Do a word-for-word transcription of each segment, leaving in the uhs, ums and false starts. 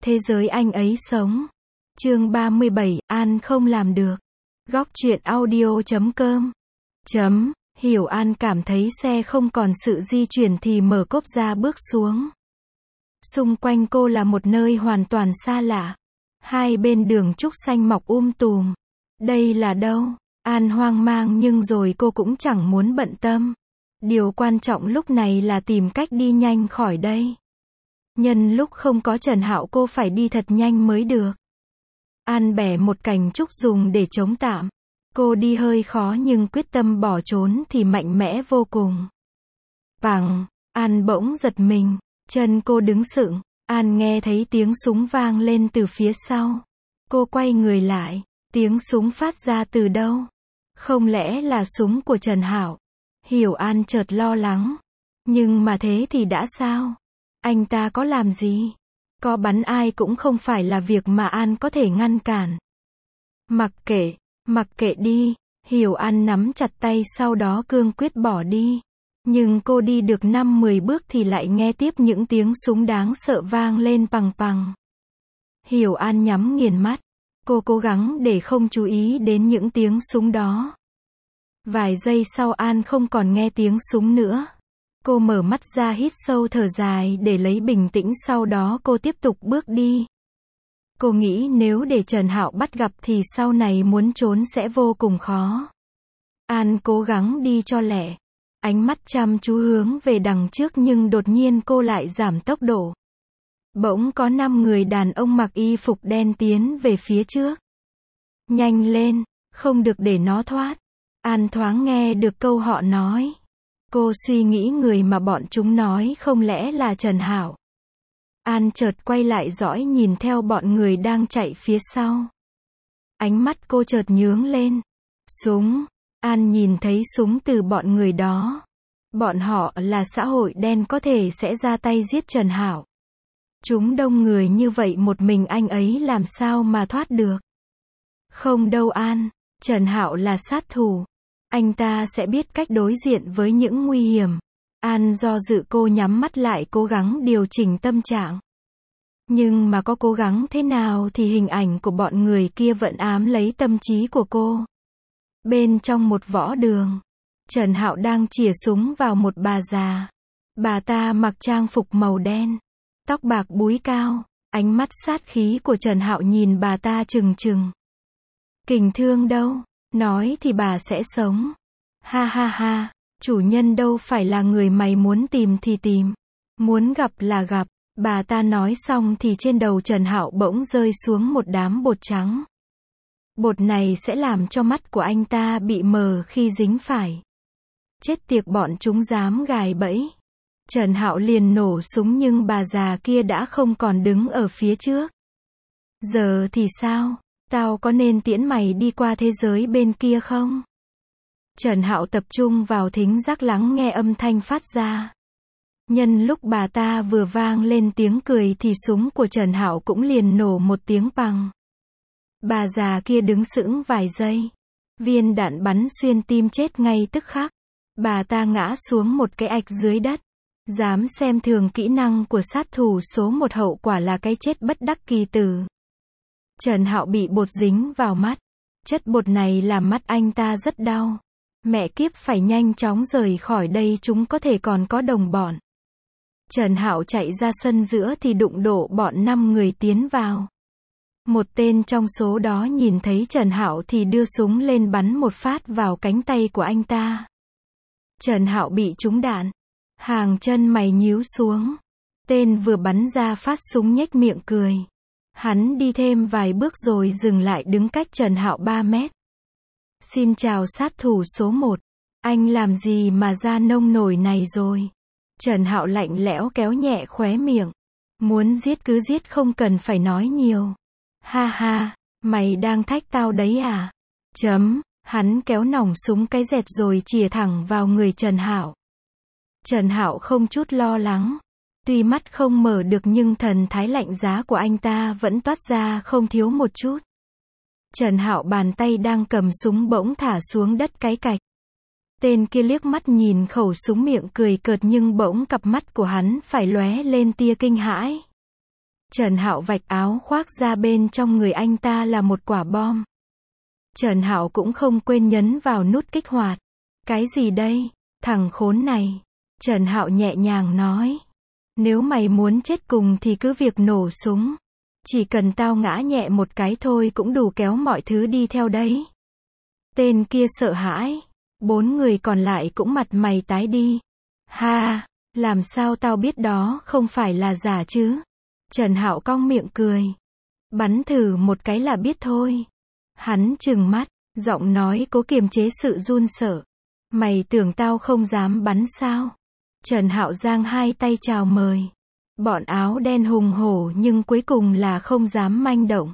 Thế giới anh ấy sống. Chương ba mươi bảy, An không làm được. Góc truyện audio chấm com. Chấm, Hiểu An cảm thấy xe không còn sự di chuyển thì mở cốp ra bước xuống. Xung quanh cô là một nơi hoàn toàn xa lạ. Hai bên đường trúc xanh mọc um tùm. Đây là đâu? An hoang mang nhưng rồi cô cũng chẳng muốn bận tâm. Điều quan trọng lúc này là tìm cách đi nhanh khỏi đây. Nhân lúc không có Trần Hạo cô phải đi thật nhanh mới được. An bẻ một cành trúc dùng để chống tạm. Cô đi hơi khó nhưng quyết tâm bỏ trốn thì mạnh mẽ vô cùng. Bằng, An bỗng giật mình, chân cô đứng sững. An nghe thấy tiếng súng vang lên từ phía sau. Cô quay người lại, tiếng súng phát ra từ đâu? Không lẽ là súng của Trần Hạo? Hiểu An chợt lo lắng. Nhưng mà thế thì đã sao? Anh ta có làm gì? Có bắn ai cũng không phải là việc mà An có thể ngăn cản. Mặc kệ, mặc kệ đi, Hiểu An nắm chặt tay sau đó cương quyết bỏ đi. Nhưng cô đi được năm mười bước thì lại nghe tiếp những tiếng súng đáng sợ vang lên pằng pằng. Hiểu An nhắm nghiền mắt. Cô cố gắng để không chú ý đến những tiếng súng đó. Vài giây sau An không còn nghe tiếng súng nữa. Cô mở mắt ra hít sâu thở dài để lấy bình tĩnh, sau đó cô tiếp tục bước đi. Cô nghĩ nếu để Trần Hạo bắt gặp thì sau này muốn trốn sẽ vô cùng khó. An cố gắng đi cho lẹ. Ánh mắt chăm chú hướng về đằng trước nhưng đột nhiên cô lại giảm tốc độ. Bỗng có năm người đàn ông mặc y phục đen tiến về phía trước. Nhanh lên, không được để nó thoát. An thoáng nghe được câu họ nói. Cô suy nghĩ người mà bọn chúng nói không lẽ là Trần Hạo. An chợt quay lại dõi nhìn theo bọn người đang chạy phía sau. Ánh mắt cô chợt nhướng lên. Súng. An nhìn thấy súng từ bọn người đó. Bọn họ là xã hội đen, có thể sẽ ra tay giết Trần Hạo. Chúng đông người như vậy một mình anh ấy làm sao mà thoát được. Không đâu An, Trần Hạo là sát thủ. Anh ta sẽ biết cách đối diện với những nguy hiểm. An do dự, cô nhắm mắt lại cố gắng điều chỉnh tâm trạng. Nhưng mà có cố gắng thế nào thì hình ảnh của bọn người kia vẫn ám lấy tâm trí của cô. Bên trong một võ đường, Trần Hạo đang chĩa súng vào một bà già. Bà ta mặc trang phục màu đen, tóc bạc búi cao, ánh mắt sát khí của Trần Hạo nhìn bà ta trừng trừng. Kình thương đâu? Nói thì bà sẽ sống. Ha ha ha, chủ nhân đâu phải là người mày muốn tìm thì tìm. Muốn gặp là gặp. Bà ta nói xong thì trên đầu Trần Hạo bỗng rơi xuống một đám bột trắng. Bột này sẽ làm cho mắt của anh ta bị mờ khi dính phải. Chết tiệt, bọn chúng dám gài bẫy. Trần Hạo liền nổ súng nhưng bà già kia đã không còn đứng ở phía trước. Giờ thì sao? Tao có nên tiễn mày đi qua thế giới bên kia không? Trần Hạo tập trung vào thính giác lắng nghe âm thanh phát ra. Nhân lúc bà ta vừa vang lên tiếng cười thì súng của Trần Hạo cũng liền nổ một tiếng pằng. Bà già kia đứng sững vài giây. Viên đạn bắn xuyên tim, chết ngay tức khắc. Bà ta ngã xuống một cái ạch dưới đất. Dám xem thường kỹ năng của sát thủ số một, hậu quả là cái chết bất đắc kỳ tử. Trần Hạo bị bột dính vào mắt. Chất bột này làm mắt anh ta rất đau. Mẹ kiếp, phải nhanh chóng rời khỏi đây, chúng có thể còn có đồng bọn. Trần Hạo chạy ra sân giữa thì đụng độ bọn năm người tiến vào. Một tên trong số đó nhìn thấy Trần Hạo thì đưa súng lên bắn một phát vào cánh tay của anh ta. Trần Hạo bị trúng đạn. Hàng chân mày nhíu xuống. Tên vừa bắn ra phát súng nhếch miệng cười. Hắn đi thêm vài bước rồi dừng lại đứng cách Trần Hạo ba mét. Xin chào sát thủ số một. Anh làm gì mà ra nông nổi này rồi? Trần Hạo lạnh lẽo kéo nhẹ khóe miệng. Muốn giết cứ giết, không cần phải nói nhiều. Ha ha, mày đang thách tao đấy à? Chấm, hắn kéo nòng súng cái dẹt rồi chĩa thẳng vào người Trần Hạo. Trần Hạo không chút lo lắng. Tuy mắt không mở được nhưng thần thái lạnh giá của anh ta vẫn toát ra không thiếu một chút. Trần Hạo bàn tay đang cầm súng bỗng thả xuống đất cái cạch. Tên kia liếc mắt nhìn khẩu súng miệng cười cợt nhưng bỗng cặp mắt của hắn phải lóe lên tia kinh hãi. Trần Hạo vạch áo khoác ra, bên trong người anh ta là một quả bom. Trần Hạo cũng không quên nhấn vào nút kích hoạt. Cái gì đây? Thằng khốn này. Trần Hạo nhẹ nhàng nói. Nếu mày muốn chết cùng thì cứ việc nổ súng. Chỉ cần tao ngã nhẹ một cái thôi cũng đủ kéo mọi thứ đi theo đấy. Tên kia sợ hãi. Bốn người còn lại cũng mặt mày tái đi. Ha, làm sao tao biết đó không phải là giả chứ? Trần Hạo cong miệng cười. Bắn thử một cái là biết thôi. Hắn trừng mắt, giọng nói cố kiềm chế sự run sợ. Mày tưởng tao không dám bắn sao? Trần Hạo giang hai tay chào mời. Bọn áo đen hùng hổ nhưng cuối cùng là không dám manh động.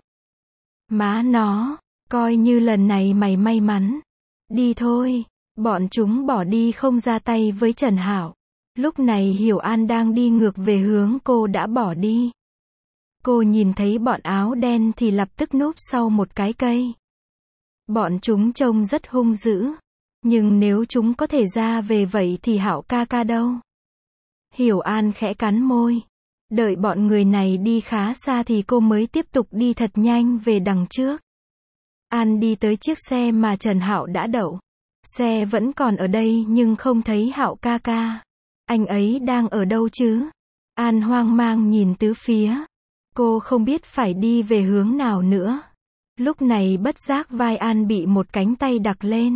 Má nó, coi như lần này mày may mắn. Đi thôi. Bọn chúng bỏ đi không ra tay với Trần Hạo. Lúc này Hiểu An đang đi ngược về hướng cô đã bỏ đi. Cô nhìn thấy bọn áo đen thì lập tức núp sau một cái cây. Bọn chúng trông rất hung dữ. Nhưng nếu chúng có thể ra về vậy thì Hạo ca ca đâu? Hiểu An khẽ cắn môi. Đợi bọn người này đi khá xa thì cô mới tiếp tục đi thật nhanh về đằng trước. An đi tới chiếc xe mà Trần Hạo đã đậu. Xe vẫn còn ở đây nhưng không thấy Hạo ca ca. Anh ấy đang ở đâu chứ? An hoang mang nhìn tứ phía. Cô không biết phải đi về hướng nào nữa. Lúc này bất giác vai An bị một cánh tay đặt lên.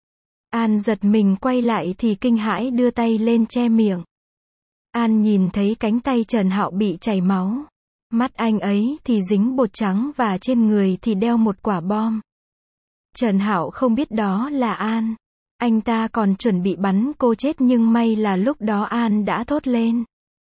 An giật mình quay lại thì kinh hãi đưa tay lên che miệng. An nhìn thấy cánh tay Trần Hạo bị chảy máu. Mắt anh ấy thì dính bột trắng và trên người thì đeo một quả bom. Trần Hạo không biết đó là An. Anh ta còn chuẩn bị bắn cô chết nhưng may là lúc đó An đã thốt lên.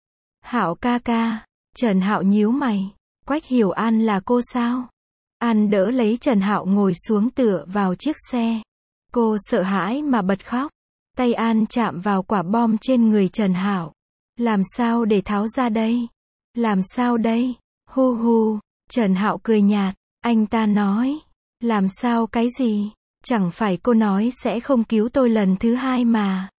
Hạo ca ca. Trần Hạo nhíu mày. Quách Hiểu An là cô sao? An đỡ lấy Trần Hạo ngồi xuống tựa vào chiếc xe. Cô sợ hãi mà bật khóc. Tay An chạm vào quả bom trên người Trần Hạo. Làm sao để tháo ra đây? Làm sao đây? Hu hu. Trần Hạo cười nhạt. Anh ta nói. Làm sao cái gì? Chẳng phải cô nói sẽ không cứu tôi lần thứ hai mà.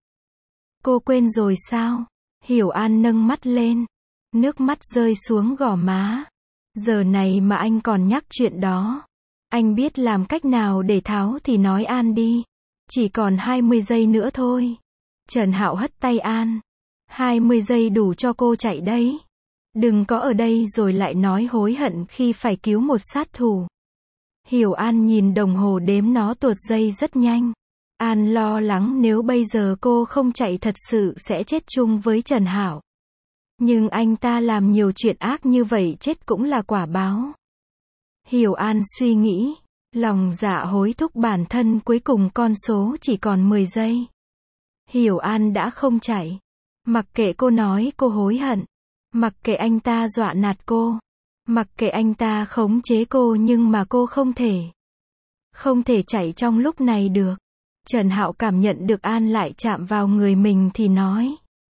Cô quên rồi sao? Hiểu An nâng mắt lên. Nước mắt rơi xuống gò má. Giờ này mà anh còn nhắc chuyện đó. Anh biết làm cách nào để tháo thì nói An đi. Chỉ còn hai mươi giây nữa thôi. Trần Hạo hất tay An. hai mươi giây đủ cho cô chạy đấy. Đừng có ở đây rồi lại nói hối hận khi phải cứu một sát thủ. Hiểu An nhìn đồng hồ đếm nó tuột giây rất nhanh. An lo lắng nếu bây giờ cô không chạy thật sự sẽ chết chung với Trần Hạo. Nhưng anh ta làm nhiều chuyện ác như vậy chết cũng là quả báo. Hiểu An suy nghĩ. Lòng dạ hối thúc bản thân cuối cùng con số chỉ còn mười giây. Hiểu An đã không chạy. Mặc kệ cô nói cô hối hận. Mặc kệ anh ta dọa nạt cô. Mặc kệ anh ta khống chế cô nhưng mà cô không thể. Không thể chạy trong lúc này được. Trần Hạo cảm nhận được An lại chạm vào người mình thì nói.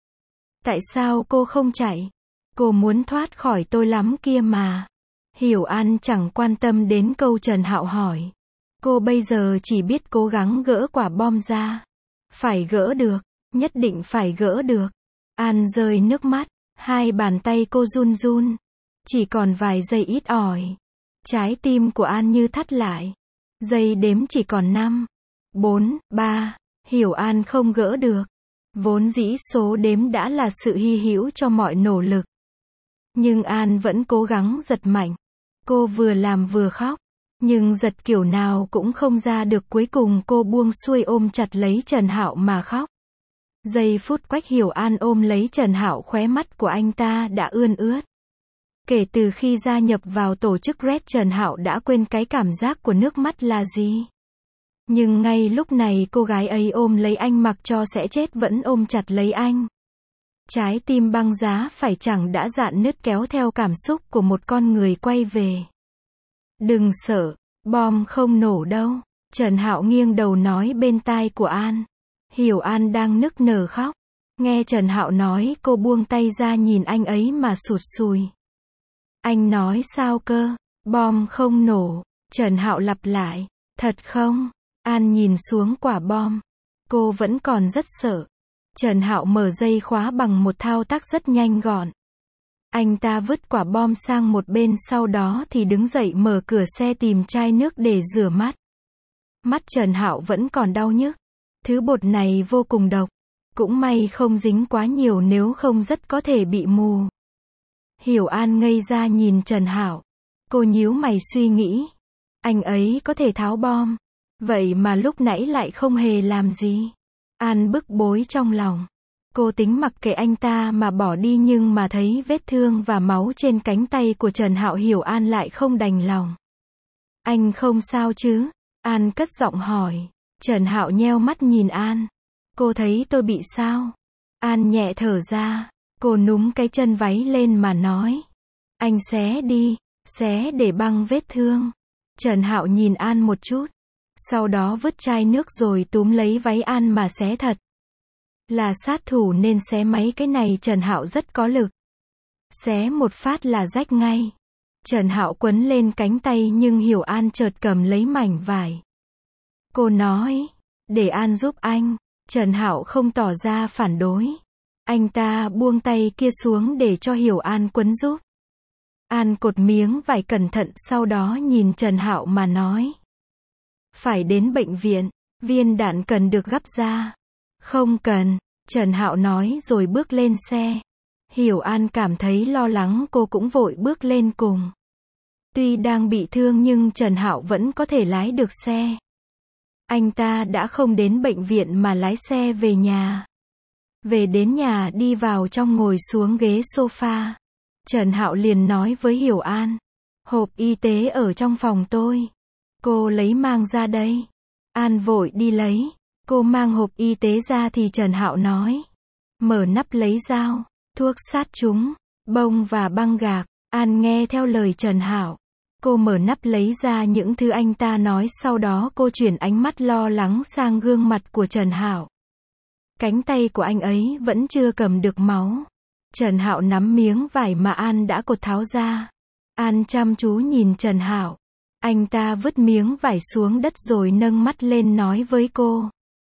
Tại sao cô không chạy? Cô muốn thoát khỏi tôi lắm kia mà. Hiểu An chẳng quan tâm đến câu Trần Hạo hỏi. Cô bây giờ chỉ biết cố gắng gỡ quả bom ra. Phải gỡ được. Nhất định phải gỡ được. An rơi nước mắt. Hai bàn tay cô run run. Chỉ còn vài giây ít ỏi. Trái tim của An như thắt lại. Giây đếm chỉ còn năm, bốn, ba. Hiểu An không gỡ được. Vốn dĩ số đếm đã là sự hy hữu cho mọi nỗ lực. Nhưng An vẫn cố gắng giật mạnh. Cô vừa làm vừa khóc. Nhưng giật kiểu nào cũng không ra được, cuối cùng cô buông xuôi ôm chặt lấy Trần Hạo mà khóc. Giây phút Quách Hiểu An ôm lấy Trần Hạo, khóe mắt của anh ta đã ươn ướt. Kể từ khi gia nhập vào tổ chức Red, Trần Hạo đã quên cái cảm giác của nước mắt là gì. Nhưng ngay lúc này cô gái ấy ôm lấy anh mặc cho sẽ chết vẫn ôm chặt lấy anh. Trái tim băng giá phải chẳng đã rạn nứt kéo theo cảm xúc của một con người quay về. Đừng sợ, bom không nổ đâu. Trần Hạo nghiêng đầu nói bên tai của An. Hiểu An đang nức nở khóc. Nghe Trần Hạo nói cô buông tay ra nhìn anh ấy mà sụt sùi. Anh nói sao cơ? Bom không nổ. Trần Hạo lặp lại. Thật không? An nhìn xuống quả bom. Cô vẫn còn rất sợ. Trần Hạo mở dây khóa bằng một thao tác rất nhanh gọn. Anh ta vứt quả bom sang một bên sau đó thì đứng dậy mở cửa xe tìm chai nước để rửa mắt. Mắt Trần Hạo vẫn còn đau nhức. Thứ bột này vô cùng độc. Cũng may không dính quá nhiều nếu không rất có thể bị mù. Hiểu An ngây ra nhìn Trần Hạo. Cô nhíu mày suy nghĩ. Anh ấy có thể tháo bom. Vậy mà lúc nãy lại không hề làm gì. An bức bối trong lòng. Cô tính mặc kệ anh ta mà bỏ đi nhưng mà thấy vết thương và máu trên cánh tay của Trần Hạo, Hiểu An lại không đành lòng. Anh không sao chứ? An cất giọng hỏi. Trần Hạo nheo mắt nhìn An. Cô thấy tôi bị sao? An nhẹ thở ra. Cô núm cái chân váy lên mà nói. Anh xé đi, xé để băng vết thương. Trần Hạo nhìn An một chút. Sau đó vứt chai nước rồi túm lấy váy An mà xé thật. Là sát thủ nên xé mấy cái này Trần Hạo rất có lực. Xé một phát là rách ngay. Trần Hạo quấn lên cánh tay nhưng Hiểu An chợt cầm lấy mảnh vải. Cô nói, để An giúp anh. Trần Hạo không tỏ ra phản đối. Anh ta buông tay kia xuống để cho Hiểu An quấn giúp. An cột miếng vải cẩn thận sau đó nhìn Trần Hạo mà nói. Phải đến bệnh viện, viên đạn cần được gắp ra. Không cần, Trần Hạo nói rồi bước lên xe. Hiểu An cảm thấy lo lắng, cô cũng vội bước lên cùng. Tuy đang bị thương nhưng Trần Hạo vẫn có thể lái được xe. Anh ta đã không đến bệnh viện mà lái xe về nhà. Về đến nhà đi vào trong ngồi xuống ghế sofa. Trần Hạo liền nói với Hiểu An. Hộp y tế ở trong phòng tôi. Cô lấy mang ra đây. An vội đi lấy. Cô mang hộp y tế ra thì Trần Hạo nói. Mở nắp lấy dao, thuốc sát trùng, bông và băng gạc. An nghe theo lời Trần Hạo. Cô mở nắp lấy ra những thứ anh ta nói, sau đó cô chuyển ánh mắt lo lắng sang gương mặt của Trần Hạo. Cánh tay của anh ấy vẫn chưa cầm được máu. Trần Hạo nắm miếng vải mà An đã cột tháo ra. An chăm chú nhìn Trần Hạo. Anh ta vứt miếng vải xuống đất rồi nâng mắt lên nói với cô.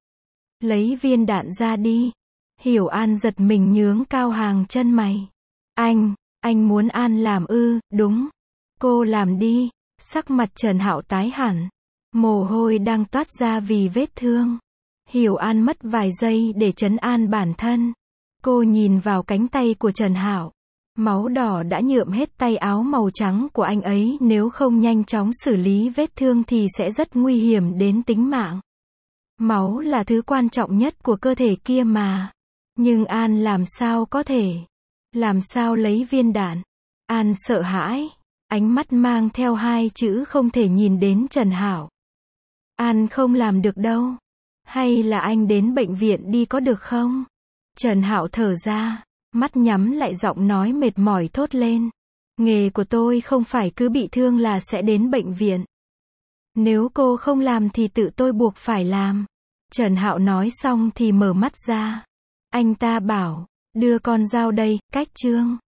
Lấy viên đạn ra đi. Hiểu An giật mình nhướng cao hàng chân mày. Anh, anh muốn An làm ư? Đúng. Cô làm đi. Sắc mặt Trần Hạo tái hẳn. Mồ hôi đang toát ra vì vết thương. Hiểu An mất vài giây để trấn an bản thân. Cô nhìn vào cánh tay của Trần Hạo. Máu đỏ đã nhuộm hết tay áo màu trắng của anh ấy, nếu không nhanh chóng xử lý vết thương thì sẽ rất nguy hiểm đến tính mạng. Máu là thứ quan trọng nhất của cơ thể kia mà. Nhưng An làm sao có thể? Làm sao lấy viên đạn? An sợ hãi. Ánh mắt mang theo hai chữ không thể nhìn đến Trần Hạo. An không làm được đâu. Hay là anh đến bệnh viện đi có được không? Trần Hạo thở ra. Mắt nhắm lại, giọng nói mệt mỏi thốt lên. Nghề của tôi không phải cứ bị thương là sẽ đến bệnh viện. Nếu cô không làm thì tự tôi buộc phải làm. Trần Hạo nói xong thì mở mắt ra. Anh ta bảo, đưa con dao đây, cách chương.